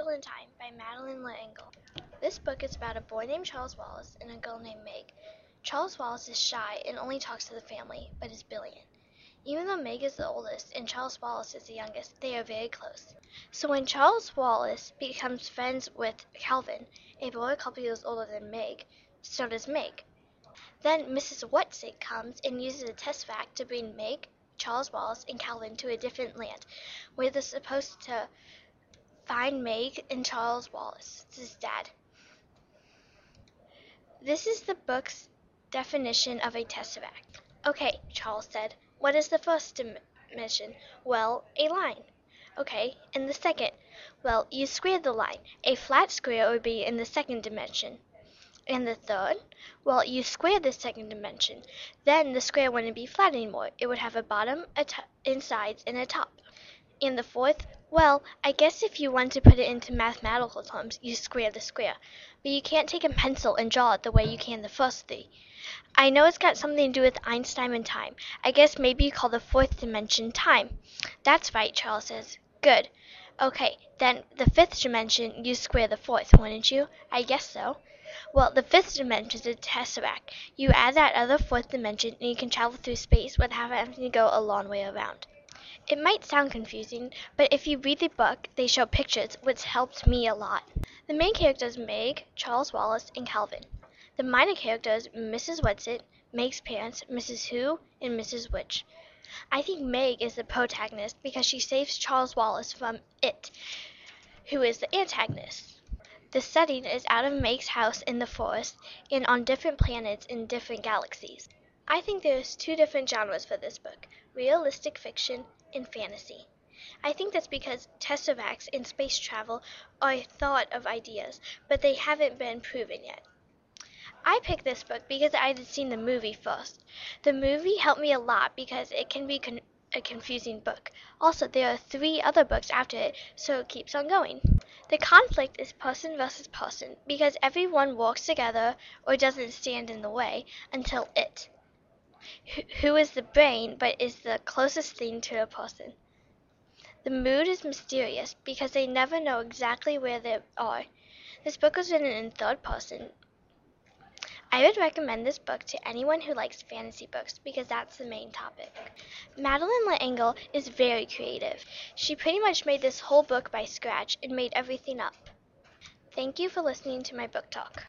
Wrinkle in Time by Madeleine L'Engle. This book is about a boy named Charles Wallace and a girl named Meg. Charles Wallace is shy and only talks to the family, but is brilliant. Even though Meg is the oldest and Charles Wallace is the youngest, they are very close. So when Charles Wallace becomes friends with Calvin, a boy a couple years older than Meg, so does Meg. Then Mrs. Whatsit comes and uses a test fact to bring Meg, Charles Wallace, and Calvin to a different land, where they're supposed to find Meg and Charles Wallace's dad. This is the book's definition of a tesseract. Okay, Charles said. What is the first dimension? Well, a line. Okay, and the second? Well, you square the line. A flat square would be in the second dimension. And the third? Well, you square the second dimension. Then the square wouldn't be flat anymore. It would have a bottom, and sides, and a top. And the fourth? Well, I guess if you want to put it into mathematical terms, you square the square. But you can't take a pencil and draw it the way you can the first three. I know it's got something to do with Einstein and time. I guess maybe you call the fourth dimension time. That's right, Charles says. Good. Okay, then the fifth dimension, you square the fourth, wouldn't you? I guess so. Well, the fifth dimension is a tesseract. You add that other fourth dimension, and you can travel through space without having to go a long way around. It might sound confusing, but if you read the book, they show pictures, which helped me a lot. The main characters Meg, Charles Wallace, and Calvin. The minor characters Mrs. Whatsit, Meg's parents, Mrs. Who, and Mrs. Witch. I think Meg is the protagonist because she saves Charles Wallace from It, who is the antagonist. The setting is out of Meg's house in the forest and on different planets in different galaxies. I think there's two different genres for this book, realistic fiction and fantasy. I think that's because tesseracts and space travel are thought of ideas, but they haven't been proven yet. I picked this book because I had seen the movie first. The movie helped me a lot because it can be a confusing book. Also, there are 3 other books after it, so it keeps on going. The conflict is person versus person because everyone works together or doesn't stand in the way until It, who is the brain but is the closest thing to a person. The mood is mysterious because they never know exactly where they are. This book was written in third person. I would recommend this book to anyone who likes fantasy books because that's the main topic. Madeleine L'Engle is very creative. She pretty much made this whole book by scratch and made everything up. Thank you for listening to my book talk.